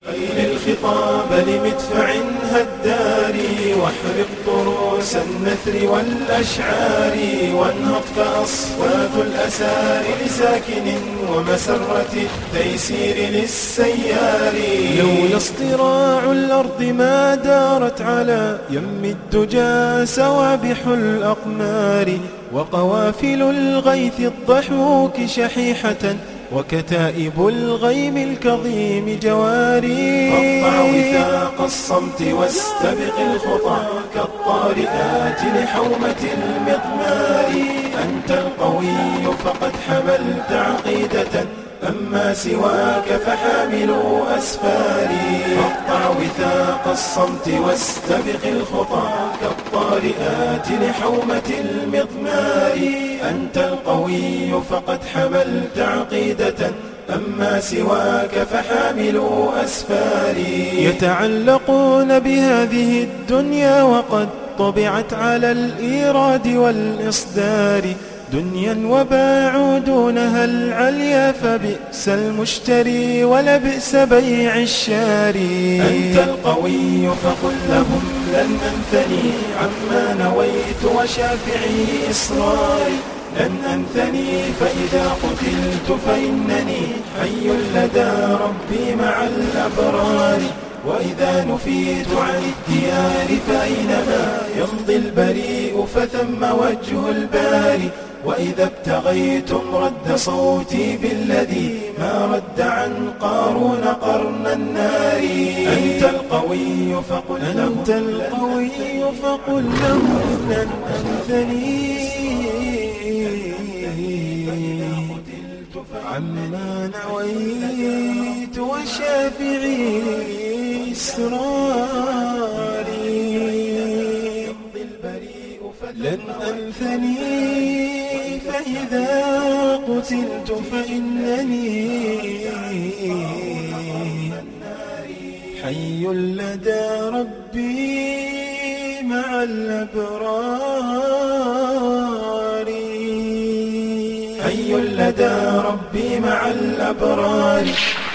خيل الخطاب لمدفع هدار واحرق طروس النثر والأشعار وانهض فأصوات الأسار لساكن ومسرة التيسير للسيار. لولا اصطراع الأرض ما دارت على يم الدجى سوابح الأقمار وقوافل الغيث الضحوك شحيحة وكتائب الغيم الكظيم جواري. قطع وثاق الصمت واستبق الخطى كالطارئات لحومة المضمار. أنت القوي فقد حملت عقيدة أما سواك فحامل أسفاري. قطع وثاق الصمت واستبق الخطى كالطارئات لحومة المضمار. أنت القوي فقد حملت عقيدة أما سواك فحامل أسفاري. يتعلقون بهذه الدنيا وقد طبعت على الإيراد والإصدار دنيا وباعوا دونها العليا فبئس المشتري ولبئس بيع الشاري. أنت القوي فقل لهم لن أنثني عما نويت وشافعي إصراري. لن أنثني فإذا قتلت فإنني حي لدى ربي مع الأبرار. وإذا نفيت عن الديار فأينما يمضي البريء فثم وجه الباري. وإذا ابتغيتم رد صوتي بالذي ما رد عن قارون قرن النار. أنت القوي فقل لهم لن أنثني عما نويت وشافعي إسراري. لن أنثني فإذا قتلت فإنني حي لدى ربي مع الأبرار. حي لدى ربي مع الأبرار.